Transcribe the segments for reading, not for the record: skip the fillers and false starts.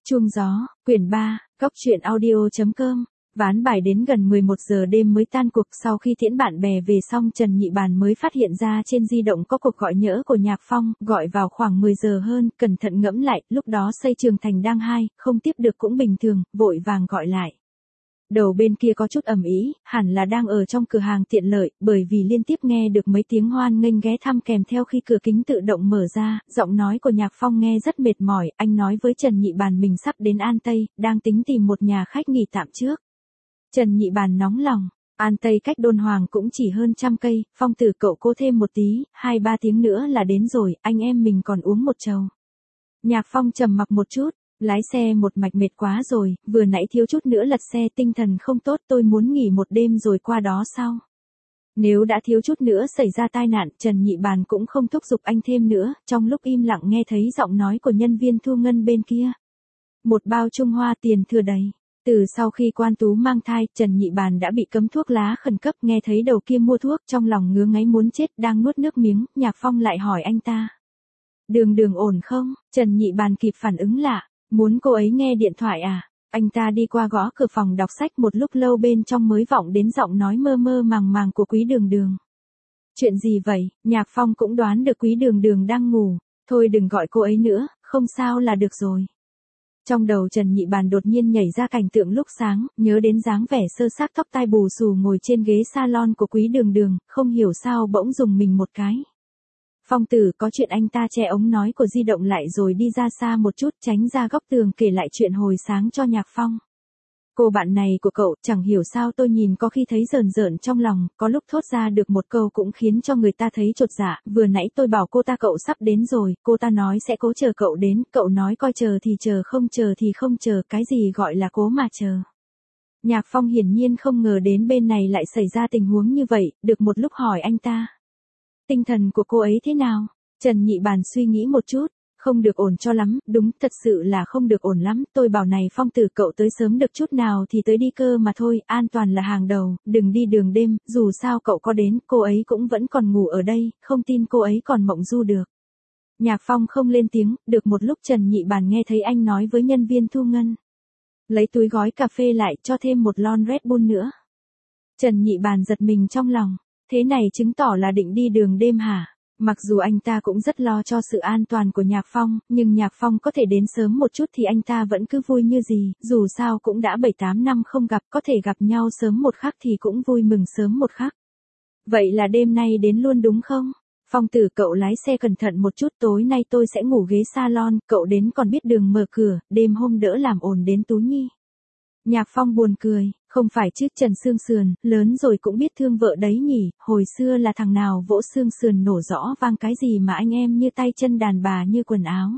Chuông gió, quyển 3, góc truyện audio.com. Ván bài đến gần 11 giờ đêm mới tan cuộc. Sau khi tiễn bạn bè về xong, Trần Nhị Bàn mới phát hiện ra trên di động có cuộc gọi nhỡ của Nhạc Phong, gọi vào khoảng 10 giờ hơn, cẩn thận ngẫm lại, lúc đó Xây Trường Thành đang hai, không tiếp được cũng bình thường, vội vàng gọi lại. Đầu bên kia có chút ầm ĩ, hẳn là đang ở trong cửa hàng tiện lợi, bởi vì liên tiếp nghe được mấy tiếng hoan nghênh ghé thăm kèm theo khi cửa kính tự động mở ra, giọng nói của Nhạc Phong nghe rất mệt mỏi, anh nói với Trần Nhị Bàn mình sắp đến An Tây, đang tính tìm một nhà khách nghỉ tạm trước. Trần Nhị Bàn nóng lòng, An Tây cách Đôn Hoàng cũng chỉ hơn 100 cây, Phong tử cậu cố thêm một tí, 2-3 tiếng nữa là đến rồi, anh em mình còn uống một chầu. Nhạc Phong trầm mặc một chút. Lái xe một mạch mệt quá rồi, vừa nãy thiếu chút nữa lật xe, tinh thần không tốt, tôi muốn nghỉ một đêm rồi qua đó sau. Nếu đã thiếu chút nữa xảy ra tai nạn, Trần Nhị Bàn cũng không thúc giục anh thêm nữa, trong lúc im lặng nghe thấy giọng nói của nhân viên thu ngân bên kia. Một bao Trung Hoa tiền thừa đầy. Từ sau khi Quan Tú mang thai, Trần Nhị Bàn đã bị cấm thuốc lá khẩn cấp, nghe thấy đầu kia mua thuốc, trong lòng ngứa ngáy muốn chết, đang nuốt nước miếng, Nhạc Phong lại hỏi anh ta. Đường ổn không? Trần Nhị Bàn kịp phản ứng lạ. Muốn cô ấy nghe điện thoại à? Anh ta đi qua gõ cửa phòng đọc sách một lúc lâu, bên trong mới vọng đến giọng nói mơ mơ màng màng của Quý Đường. Chuyện gì vậy? Nhạc Phong cũng đoán được Quý Đường đang ngủ. Thôi đừng gọi cô ấy nữa, không sao là được rồi. Trong đầu Trần Nhị Bàn đột nhiên nhảy ra cảnh tượng lúc sáng, nhớ đến dáng vẻ sơ xác tóc tai bù xù ngồi trên ghế salon của Quý Đường, không hiểu sao bỗng dùng mình một cái. Phong tử, có chuyện. Anh ta che ống nói của di động lại rồi đi ra xa một chút, tránh ra góc tường kể lại chuyện hồi sáng cho Nhạc Phong. Cô bạn này của cậu, chẳng hiểu sao tôi nhìn có khi thấy rờn trong lòng, có lúc thốt ra được một câu cũng khiến cho người ta thấy chột dạ. Vừa nãy tôi bảo cô ta cậu sắp đến rồi, cô ta nói sẽ cố chờ cậu đến, cậu nói coi chờ thì chờ, không chờ thì không chờ, cái gì gọi là cố mà chờ. Nhạc Phong hiển nhiên không ngờ đến bên này lại xảy ra tình huống như vậy, được một lúc hỏi anh ta. Tinh thần của cô ấy thế nào? Trần Nhị Bàn suy nghĩ một chút, không được ổn cho lắm, đúng, thật sự là không được ổn lắm, tôi bảo này Phong tử cậu tới sớm được chút nào thì tới đi cơ mà thôi, an toàn là hàng đầu, đừng đi đường đêm, dù sao cậu có đến, cô ấy cũng vẫn còn ngủ ở đây, không tin cô ấy còn mộng du được. Nhạc Phong không lên tiếng, được một lúc Trần Nhị Bàn nghe thấy anh nói với nhân viên thu ngân. Lấy túi gói cà phê lại, cho thêm một lon Red Bull nữa. Trần Nhị Bàn giật mình trong lòng. Thế này chứng tỏ là định đi đường đêm hả? Mặc dù anh ta cũng rất lo cho sự an toàn của Nhạc Phong, nhưng Nhạc Phong có thể đến sớm một chút thì anh ta vẫn cứ vui như gì, dù sao cũng đã 7-8 năm không gặp, có thể gặp nhau sớm một khắc thì cũng vui mừng sớm một khắc. Vậy là đêm nay đến luôn đúng không? Phong tử cậu lái xe cẩn thận một chút, tối nay tôi sẽ ngủ ghế salon, cậu đến còn biết đường mở cửa, đêm hôm đỡ làm ồn đến Tú Nhi. Nhạc Phong buồn cười, không phải chứ Trần Xương Sườn, lớn rồi cũng biết thương vợ đấy nhỉ, hồi xưa là thằng nào vỗ xương sườn nổ rõ vang cái gì mà anh em như tay chân đàn bà như quần áo.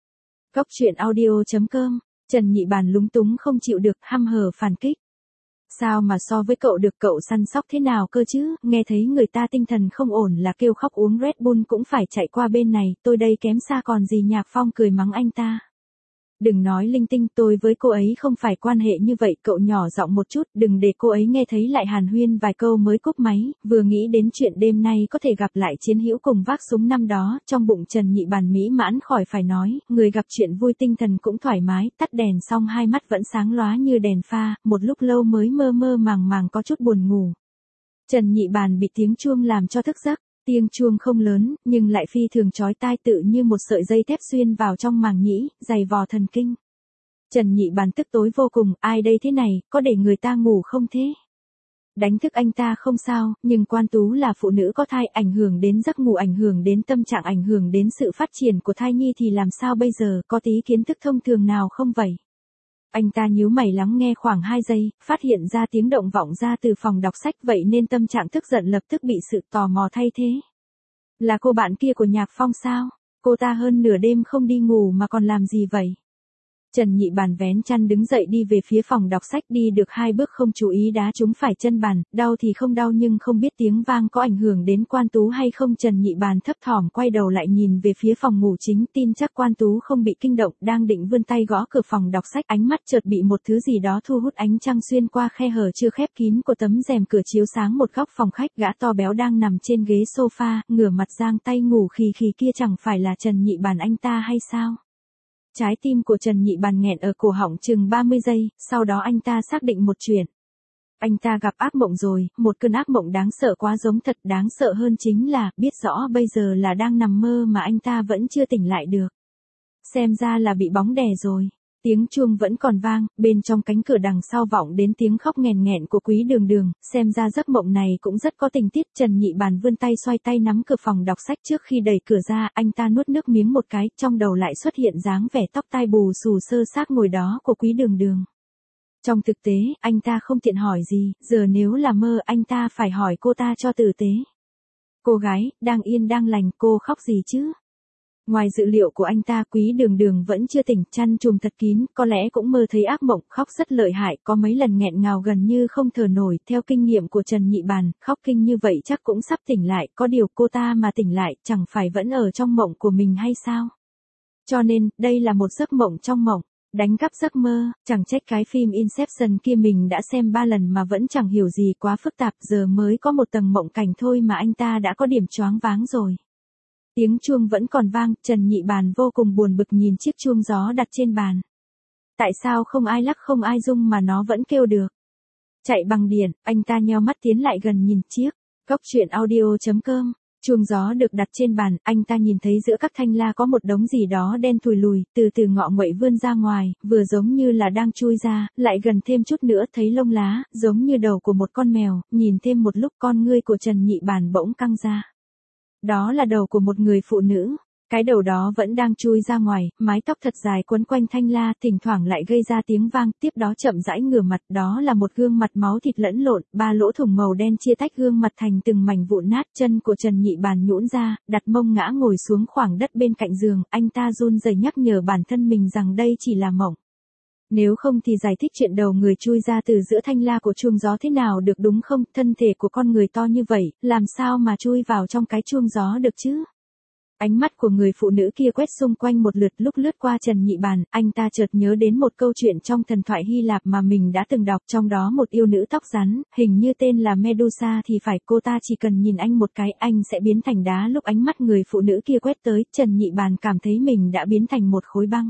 Góc truyện audio.com, Trần Nhị Bàn lúng túng không chịu được, hăm hở phản kích. Sao mà so với cậu được, cậu săn sóc thế nào cơ chứ, nghe thấy người ta tinh thần không ổn là kêu khóc uống Red Bull cũng phải chạy qua bên này, tôi đây kém xa còn gì. Nhạc Phong cười mắng anh ta. Đừng nói linh tinh, tôi với cô ấy không phải quan hệ như vậy, cậu nhỏ giọng một chút, đừng để cô ấy nghe thấy lại hàn huyên vài câu mới cúp máy, vừa nghĩ đến chuyện đêm nay có thể gặp lại chiến hữu cùng vác súng năm đó, trong bụng Trần Nhị Bàn mỹ mãn khỏi phải nói, người gặp chuyện vui tinh thần cũng thoải mái, tắt đèn xong hai mắt vẫn sáng lóa như đèn pha, một lúc lâu mới mơ mơ màng màng có chút buồn ngủ. Trần Nhị Bàn bị tiếng chuông làm cho thức giấc. Tiếng chuông không lớn, nhưng lại phi thường chói tai, tự như một sợi dây thép xuyên vào trong màng nhĩ, dày vò thần kinh. Trần Nhị Bàn tức tối vô cùng, ai đây thế này, có để người ta ngủ không thế? Đánh thức anh ta không sao, nhưng Quan Tú là phụ nữ có thai, ảnh hưởng đến giấc ngủ, ảnh hưởng đến tâm trạng, ảnh hưởng đến sự phát triển của thai nhi thì làm sao bây giờ, có tí kiến thức thông thường nào không vậy? Anh ta nhíu mày lắng nghe khoảng 2 giây, phát hiện ra tiếng động vọng ra từ phòng đọc sách, vậy nên tâm trạng tức giận lập tức bị sự tò mò thay thế. Là cô bạn kia của Nhạc Phong sao? Cô ta hơn nửa đêm không đi ngủ mà còn làm gì vậy? Trần Nhị Bàn vén chăn đứng dậy đi về phía phòng đọc sách, đi được 2 bước không chú ý đá trúng phải chân bàn, đau thì không đau nhưng không biết tiếng vang có ảnh hưởng đến Quan Tú hay không. Trần Nhị Bàn thấp thỏm quay đầu lại nhìn về phía phòng ngủ chính, tin chắc Quan Tú không bị kinh động, đang định vươn tay gõ cửa phòng đọc sách, ánh mắt chợt bị một thứ gì đó thu hút, ánh trăng xuyên qua khe hở chưa khép kín của tấm rèm cửa chiếu sáng một góc phòng khách, gã to béo đang nằm trên ghế sofa, ngửa mặt giang tay ngủ khì khì kia chẳng phải là Trần Nhị Bàn anh ta hay sao? Trái tim của Trần Nhị Bàn nghẹn ở cổ họng chừng 30 giây, sau đó anh ta xác định một chuyện. Anh ta gặp ác mộng rồi, một cơn ác mộng đáng sợ quá giống thật, đáng sợ hơn chính là, biết rõ bây giờ là đang nằm mơ mà anh ta vẫn chưa tỉnh lại được. Xem ra là bị bóng đè rồi. Tiếng chuông vẫn còn vang, bên trong cánh cửa đằng sau vọng đến tiếng khóc nghẹn nghẹn của Quý Đường Đường, xem ra giấc mộng này cũng rất có tình tiết. Trần Nhị Bàn vươn tay xoay tay nắm cửa phòng đọc sách trước khi đẩy cửa ra, anh ta nuốt nước miếng một cái, trong đầu lại xuất hiện dáng vẻ tóc tai bù xù sơ xác ngồi đó của Quý Đường Đường. Trong thực tế, anh ta không tiện hỏi gì, giờ nếu là mơ anh ta phải hỏi cô ta cho tử tế. Cô gái, đang yên đang lành, cô khóc gì chứ? Ngoài dự liệu của anh ta, Quý Đường Đường vẫn chưa tỉnh, chăn trùm thật kín, có lẽ cũng mơ thấy ác mộng, khóc rất lợi hại, có mấy lần nghẹn ngào gần như không thở nổi. Theo kinh nghiệm của Trần Nhị Bàn, khóc kinh như vậy chắc cũng sắp tỉnh lại, có điều cô ta mà tỉnh lại, chẳng phải vẫn ở trong mộng của mình hay sao? Cho nên, đây là một giấc mộng trong mộng. Đánh cắp giấc mơ, chẳng trách cái phim Inception kia mình đã xem 3 lần mà vẫn chẳng hiểu gì, quá phức tạp, giờ mới có một tầng mộng cảnh thôi mà anh ta đã có điểm choáng váng rồi. Tiếng chuông vẫn còn vang, Trần Nhị Bàn vô cùng buồn bực nhìn chiếc chuông gió đặt trên bàn. Tại sao không ai lắc không ai rung mà nó vẫn kêu được? Chạy bằng điện, anh ta nheo mắt tiến lại gần nhìn chiếc. Góc truyện audio.com. Chuông gió được đặt trên bàn, anh ta nhìn thấy giữa các thanh la có một đống gì đó đen thùi lùi, từ từ ngọ nguậy vươn ra ngoài, vừa giống như là đang chui ra, lại gần thêm chút nữa thấy lông lá, giống như đầu của một con mèo, nhìn thêm một lúc con ngươi của Trần Nhị Bàn bỗng căng ra. Đó là đầu của một người phụ nữ. Cái đầu đó vẫn đang chui ra ngoài, mái tóc thật dài quấn quanh thanh la, thỉnh thoảng lại gây ra tiếng vang, tiếp đó chậm rãi ngửa mặt, đó là một gương mặt máu thịt lẫn lộn, 3 lỗ thủng màu đen chia tách gương mặt thành từng mảnh vụn nát, chân của Trần Nhị Bàn nhũn ra, đặt mông ngã ngồi xuống khoảng đất bên cạnh giường, anh ta run rẩy nhắc nhở bản thân mình rằng đây chỉ là mộng. Nếu không thì giải thích chuyện đầu người chui ra từ giữa thanh la của chuông gió thế nào được đúng không, thân thể của con người to như vậy, làm sao mà chui vào trong cái chuông gió được chứ? Ánh mắt của người phụ nữ kia quét xung quanh một lượt, lúc lướt qua Trần Nhị Bàn, anh ta chợt nhớ đến một câu chuyện trong thần thoại Hy Lạp mà mình đã từng đọc, trong đó một yêu nữ tóc rắn, hình như tên là Medusa thì phải, cô ta chỉ cần nhìn anh một cái, anh sẽ biến thành đá. Lúc ánh mắt người phụ nữ kia quét tới, Trần Nhị Bàn cảm thấy mình đã biến thành một khối băng.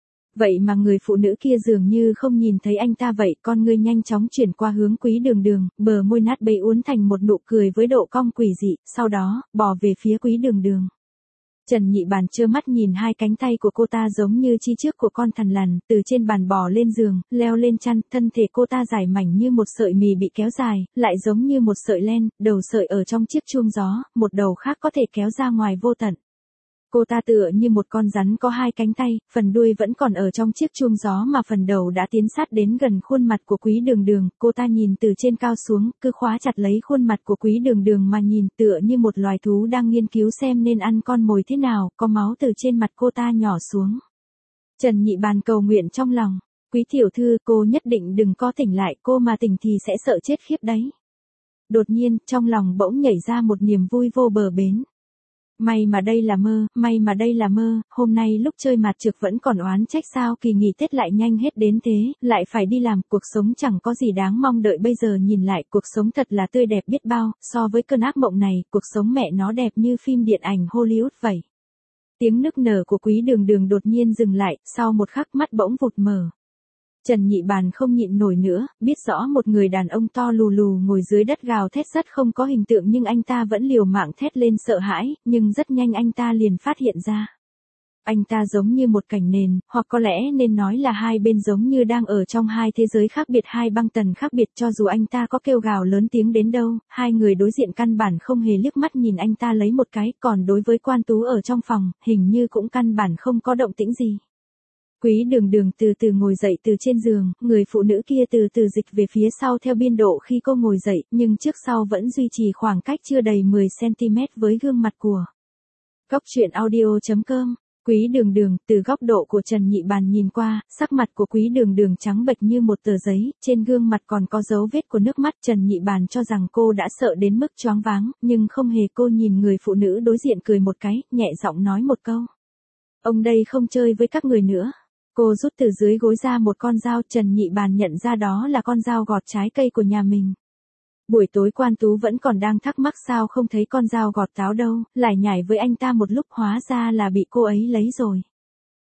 Vậy mà người phụ nữ kia dường như không nhìn thấy anh ta vậy, con ngươi nhanh chóng chuyển qua hướng Quý Đường Đường, bờ môi nát bấy uốn thành một nụ cười với độ cong quỷ dị, sau đó, bò về phía Quý Đường Đường. Trần Nhị Bàn trơ mắt nhìn hai cánh tay của cô ta giống như chi trước của con thằn lằn, từ trên bàn bò lên giường, leo lên chăn, thân thể cô ta dài mảnh như một sợi mì bị kéo dài, lại giống như một sợi len, đầu sợi ở trong chiếc chuông gió, một đầu khác có thể kéo ra ngoài vô tận. Cô ta tựa như một con rắn có hai cánh tay, phần đuôi vẫn còn ở trong chiếc chuông gió mà phần đầu đã tiến sát đến gần khuôn mặt của Quý Đường Đường, cô ta nhìn từ trên cao xuống, cứ khóa chặt lấy khuôn mặt của Quý Đường Đường mà nhìn, tựa như một loài thú đang nghiên cứu xem nên ăn con mồi thế nào, có máu từ trên mặt cô ta nhỏ xuống. Trần Nhị Bàn cầu nguyện trong lòng, Quý tiểu thư, cô nhất định đừng có tỉnh lại, cô mà tỉnh thì sẽ sợ chết khiếp đấy. Đột nhiên, trong lòng bỗng nhảy ra một niềm vui vô bờ bến. May mà đây là mơ, may mà đây là mơ, hôm nay lúc chơi mặt trược vẫn còn oán trách sao kỳ nghỉ Tết lại nhanh hết đến thế, lại phải đi làm, cuộc sống chẳng có gì đáng mong đợi, bây giờ nhìn lại, cuộc sống thật là tươi đẹp biết bao, so với cơn ác mộng này, cuộc sống mẹ nó đẹp như phim điện ảnh Hollywood vậy. Tiếng nức nở của Quý Đường Đường đột nhiên dừng lại, sau một khắc mắt bỗng vụt mở. Trần Nhị Bàn không nhịn nổi nữa, biết rõ một người đàn ông to lù lù ngồi dưới đất gào thét rất không có hình tượng nhưng anh ta vẫn liều mạng thét lên sợ hãi, nhưng rất nhanh anh ta liền phát hiện ra. Anh ta giống như một cảnh nền, hoặc có lẽ nên nói là hai bên giống như đang ở trong hai thế giới khác biệt, hai băng tần khác biệt, cho dù anh ta có kêu gào lớn tiếng đến đâu, hai người đối diện căn bản không hề liếc mắt nhìn anh ta lấy một cái, còn đối với Quan Tú ở trong phòng, hình như cũng căn bản không có động tĩnh gì. Quý Đường Đường từ từ ngồi dậy từ trên giường, người phụ nữ kia từ từ dịch về phía sau theo biên độ khi cô ngồi dậy, nhưng trước sau vẫn duy trì khoảng cách chưa đầy 10cm với gương mặt của. Góc truyện audio.com. Quý Đường Đường, từ góc độ của Trần Nhị Bàn nhìn qua, sắc mặt của Quý Đường Đường trắng bệch như một tờ giấy, trên gương mặt còn có dấu vết của nước mắt. Trần Nhị Bàn cho rằng cô đã sợ đến mức choáng váng, nhưng không hề, cô nhìn người phụ nữ đối diện cười một cái, nhẹ giọng nói một câu. Ông đây không chơi với các người nữa. Cô rút từ dưới gối ra một con dao, Trần Nhị Bàn nhận ra đó là con dao gọt trái cây của nhà mình. Buổi tối Quan Tú vẫn còn đang thắc mắc sao không thấy con dao gọt táo đâu, lại nhảy với anh ta một lúc hóa ra là bị cô ấy lấy rồi.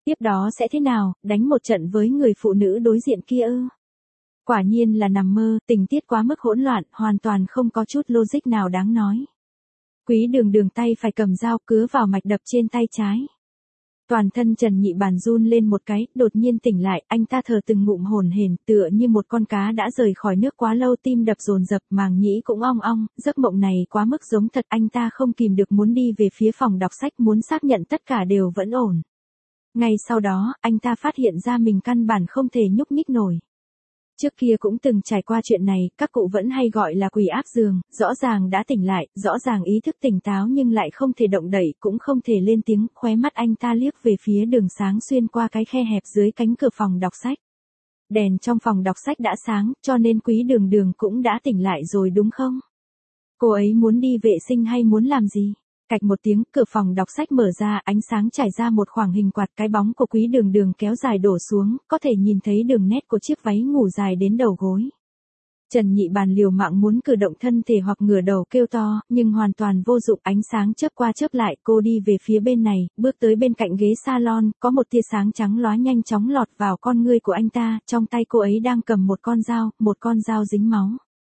Tiếp đó sẽ thế nào, đánh một trận với người phụ nữ đối diện kia ư? Quả nhiên là nằm mơ, tình tiết quá mức hỗn loạn, hoàn toàn không có chút logic nào đáng nói. Quý Đường Đường tay phải cầm dao cứa vào mạch đập trên tay trái. Toàn thân Trần Nhị Bàn run lên một cái, đột nhiên tỉnh lại, anh ta thở từng ngụm hổn hển, tựa như một con cá đã rời khỏi nước quá lâu, tim đập dồn dập, màng nhĩ cũng ong ong, giấc mộng này quá mức giống thật, anh ta không kìm được muốn đi về phía phòng đọc sách, muốn xác nhận tất cả đều vẫn ổn. Ngay sau đó, anh ta phát hiện ra mình căn bản không thể nhúc nhích nổi. Trước kia cũng từng trải qua chuyện này, các cụ vẫn hay gọi là quỷ áp giường, rõ ràng đã tỉnh lại, rõ ràng ý thức tỉnh táo nhưng lại không thể động đậy, cũng không thể lên tiếng, khóe mắt anh ta liếc về phía đường sáng xuyên qua cái khe hẹp dưới cánh cửa phòng đọc sách. Đèn trong phòng đọc sách đã sáng, cho nên Quý Đường Đường cũng đã tỉnh lại rồi đúng không? Cô ấy muốn đi vệ sinh hay muốn làm gì? Cạch một tiếng, cửa phòng đọc sách mở ra, ánh sáng trải ra một khoảng hình quạt, cái bóng của Quý Đường Đường kéo dài đổ xuống, có thể nhìn thấy đường nét của chiếc váy ngủ dài đến đầu gối. Trần Nhị Bàn liều mạng muốn cử động thân thể hoặc ngửa đầu kêu to, nhưng hoàn toàn vô dụng, ánh sáng chớp qua chớp lại, cô đi về phía bên này, bước tới bên cạnh ghế salon, có một tia sáng trắng lóa nhanh chóng lọt vào con ngươi của anh ta, trong tay cô ấy đang cầm một con dao dính máu.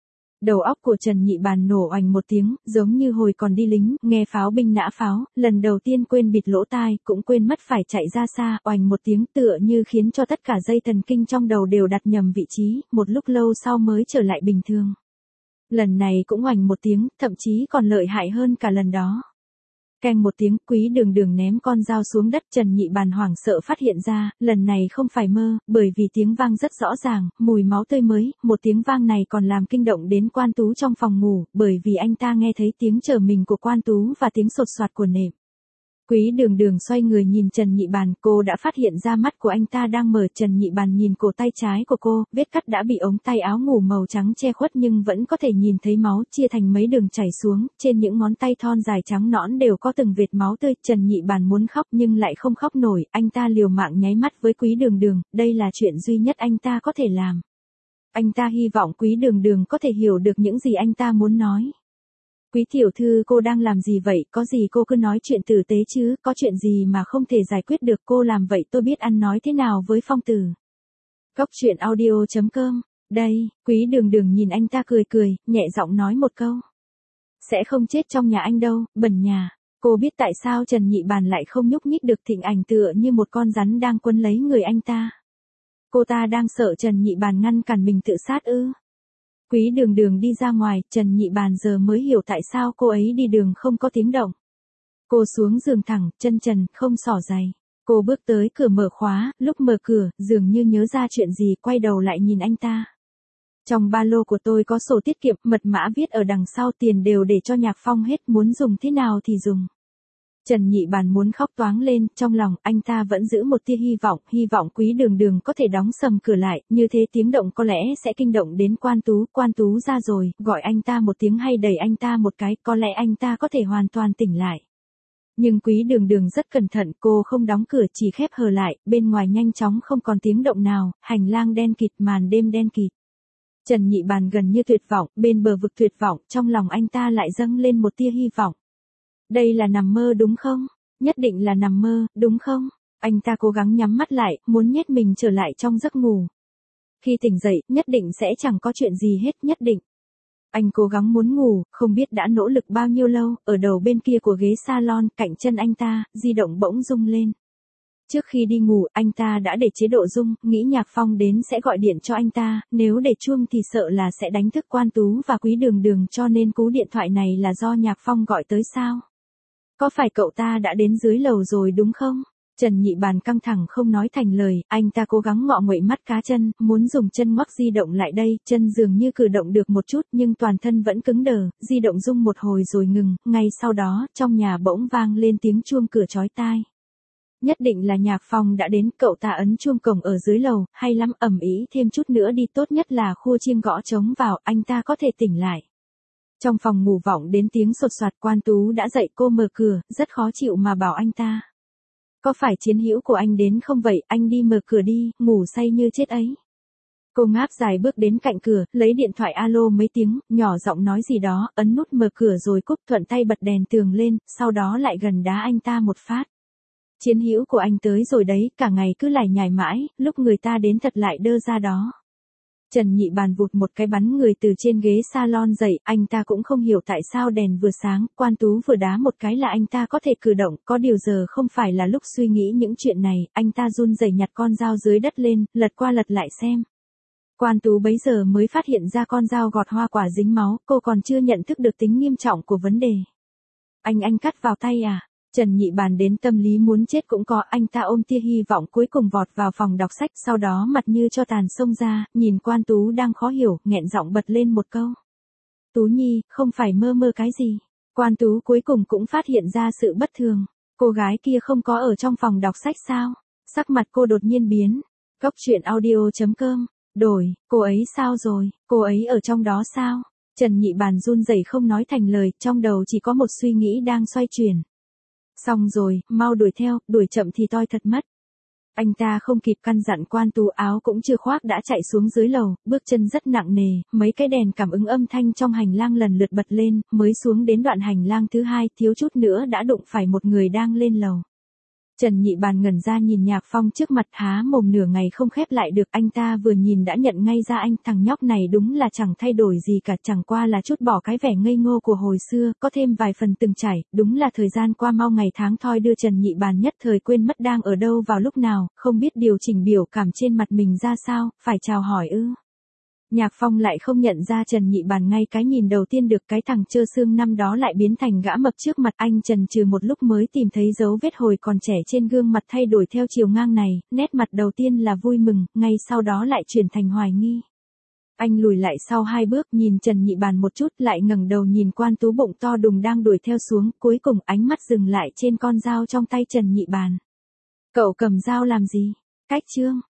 Đầu óc của Trần Nhị Bàn nổ oành một tiếng, giống như hồi còn đi lính, nghe pháo binh nã pháo, lần đầu tiên quên bịt lỗ tai, cũng quên mất phải chạy ra xa, oành một tiếng tựa như khiến cho tất cả dây thần kinh trong đầu đều đặt nhầm vị trí, một lúc lâu sau mới trở lại bình thường. Lần này cũng oành một tiếng, thậm chí còn lợi hại hơn cả lần đó. Keng một tiếng, Quý Đường Đường ném con dao xuống đất, Trần Nhị Bàn hoảng sợ phát hiện ra, lần này không phải mơ, bởi vì tiếng vang rất rõ ràng, mùi máu tươi mới, một tiếng vang này còn làm kinh động đến Quan Tú trong phòng ngủ, bởi vì anh ta nghe thấy tiếng trở mình của Quan Tú và tiếng sột soạt của nệm. Quý Đường Đường xoay người nhìn Trần Nhị Bàn, cô đã phát hiện ra mắt của anh ta đang mở. Trần Nhị Bàn nhìn cổ tay trái của cô, vết cắt đã bị ống tay áo ngủ màu trắng che khuất nhưng vẫn có thể nhìn thấy máu chia thành mấy đường chảy xuống, trên những ngón tay thon dài trắng nõn đều có từng vệt máu tươi. Trần Nhị Bàn muốn khóc nhưng lại không khóc nổi, anh ta liều mạng nháy mắt với Quý Đường Đường, đây là chuyện duy nhất anh ta có thể làm. Anh ta hy vọng Quý Đường Đường có thể hiểu được những gì anh ta muốn nói. Quý tiểu thư, cô đang làm gì vậy, có gì cô cứ nói chuyện tử tế chứ, có chuyện gì mà không thể giải quyết được, cô làm vậy tôi biết ăn nói thế nào với Phong Tử. Cốc truyện audio.com, đây, Quý Đường Đường nhìn anh ta cười cười, nhẹ giọng nói một câu. Sẽ không chết trong nhà anh đâu, bẩn nhà. Cô biết tại sao Trần Nhị Bàn lại không nhúc nhích được, thịnh ảnh tựa như một con rắn đang quấn lấy người anh ta. Cô ta đang sợ Trần Nhị Bàn ngăn cản mình tự sát ư? Quý Đường Đường đi ra ngoài, Trần Nhị Bàn giờ mới hiểu tại sao cô ấy đi đường không có tiếng động. Cô xuống giường thẳng, chân trần, không xỏ giày. Cô bước tới cửa mở khóa, lúc mở cửa, dường như nhớ ra chuyện gì, quay đầu lại nhìn anh ta. Trong ba lô của tôi có sổ tiết kiệm, mật mã viết ở đằng sau, tiền đều để cho Nhạc Phong hết, muốn dùng thế nào thì dùng. Trần Nhị Bàn muốn khóc toáng lên, trong lòng anh ta vẫn giữ một tia hy vọng Quý Đường Đường có thể đóng sầm cửa lại, như thế tiếng động có lẽ sẽ kinh động đến Quan Tú ra rồi, gọi anh ta một tiếng hay đẩy anh ta một cái, có lẽ anh ta có thể hoàn toàn tỉnh lại. Nhưng Quý Đường Đường rất cẩn thận, cô không đóng cửa, chỉ khép hờ lại, bên ngoài nhanh chóng không còn tiếng động nào, hành lang đen kịt, màn đêm đen kịt. Trần Nhị Bàn gần như tuyệt vọng, bên bờ vực tuyệt vọng, trong lòng anh ta lại dâng lên một tia hy vọng. Đây là nằm mơ đúng không? Nhất định là nằm mơ, đúng không? Anh ta cố gắng nhắm mắt lại, muốn nhét mình trở lại trong giấc ngủ. Khi tỉnh dậy, nhất định sẽ chẳng có chuyện gì hết, nhất định. Anh cố gắng muốn ngủ, không biết đã nỗ lực bao nhiêu lâu, ở đầu bên kia của ghế salon, cạnh chân anh ta, di động bỗng rung lên. Trước khi đi ngủ, anh ta đã để chế độ rung, nghĩ Nhạc Phong đến sẽ gọi điện cho anh ta, nếu để chuông thì sợ là sẽ đánh thức Quan Tú và Quý Đường Đường, cho nên cú điện thoại này là do Nhạc Phong gọi tới sao? Có phải cậu ta đã đến dưới lầu rồi đúng không? Trần Nhị Bàn căng thẳng không nói thành lời, anh ta cố gắng ngọ nguậy mắt cá chân, muốn dùng chân ngoắc di động lại đây, chân dường như cử động được một chút nhưng toàn thân vẫn cứng đờ, di động rung một hồi rồi ngừng, ngay sau đó, trong nhà bỗng vang lên tiếng chuông cửa chói tai. Nhất định là Nhạc Phong đã đến, cậu ta ấn chuông cổng ở dưới lầu, hay lắm, ầm ĩ thêm chút nữa đi, tốt nhất là khua chiêng gõ trống vào, anh ta có thể tỉnh lại. Trong phòng ngủ vọng đến tiếng sột soạt, Quan Tú đã dậy, cô mở cửa, rất khó chịu mà bảo anh ta. Có phải chiến hữu của anh đến không vậy, anh đi mở cửa đi, ngủ say như chết ấy. Cô ngáp dài bước đến cạnh cửa, lấy điện thoại alo mấy tiếng, nhỏ giọng nói gì đó, ấn nút mở cửa rồi cúp, thuận tay bật đèn tường lên, sau đó lại gần đá anh ta một phát. Chiến hữu của anh tới rồi đấy, cả ngày cứ lải nhải mãi, lúc người ta đến thật lại đơ ra đó. Trần Nhị Bàn vụt một cái bắn người từ trên ghế salon dậy, anh ta cũng không hiểu tại sao đèn vừa sáng, Quan Tú vừa đá một cái là anh ta có thể cử động, có điều giờ không phải là lúc suy nghĩ những chuyện này, anh ta run rẩy nhặt con dao dưới đất lên, lật qua lật lại xem. Quan Tú bấy giờ mới phát hiện ra con dao gọt hoa quả dính máu, cô còn chưa nhận thức được tính nghiêm trọng của vấn đề. Anh cắt vào tay à? Trần Nhị Bàn đến tâm lý muốn chết cũng có, anh ta ôm tia hy vọng cuối cùng vọt vào phòng đọc sách, sau đó mặt như cho tàn xông ra, nhìn Quan Tú đang khó hiểu, nghẹn giọng bật lên một câu. Tú Nhi, không phải mơ cái gì. Quan Tú cuối cùng cũng phát hiện ra sự bất thường. Cô gái kia không có ở trong phòng đọc sách sao? Sắc mặt cô đột nhiên biến. Cốc truyện audio.com. Đổi, cô ấy sao rồi? Cô ấy ở trong đó sao? Trần Nhị Bàn run rẩy không nói thành lời, trong đầu chỉ có một suy nghĩ đang xoay chuyển. Xong rồi, mau đuổi theo, đuổi chậm thì toi thật mất. Anh ta không kịp căn dặn Quan Tú, áo cũng chưa khoác đã chạy xuống dưới lầu, bước chân rất nặng nề, mấy cái đèn cảm ứng âm thanh trong hành lang lần lượt bật lên, mới xuống đến đoạn hành lang thứ hai, thiếu chút nữa đã đụng phải một người đang lên lầu. Trần Nhị Bàn ngẩn ra nhìn Nhạc Phong trước mặt, há mồm nửa ngày không khép lại được, anh ta vừa nhìn đã nhận ngay ra thằng nhóc này đúng là chẳng thay đổi gì cả, chẳng qua là chút bỏ cái vẻ ngây ngô của hồi xưa, có thêm vài phần từng trải, đúng là thời gian qua mau ngày tháng thoi đưa Trần Nhị Bàn nhất thời quên mất đang ở đâu vào lúc nào, không biết điều chỉnh biểu cảm trên mặt mình ra sao, phải chào hỏi ư. Nhạc Phong lại không nhận ra Trần Nhị Bàn ngay cái nhìn đầu tiên được, cái thằng trơ xương năm đó lại biến thành gã mập trước mặt anh, chần chừ một lúc mới tìm thấy dấu vết hồi còn trẻ trên gương mặt thay đổi theo chiều ngang này, nét mặt đầu tiên là vui mừng, ngay sau đó lại chuyển thành hoài nghi. Anh lùi lại sau 2 bước nhìn Trần Nhị Bàn một chút, lại ngẩng đầu nhìn Quan Tú bụng to đùng đang đuổi theo xuống, cuối cùng ánh mắt dừng lại trên con dao trong tay Trần Nhị Bàn. Cậu cầm dao làm gì? Cách chương.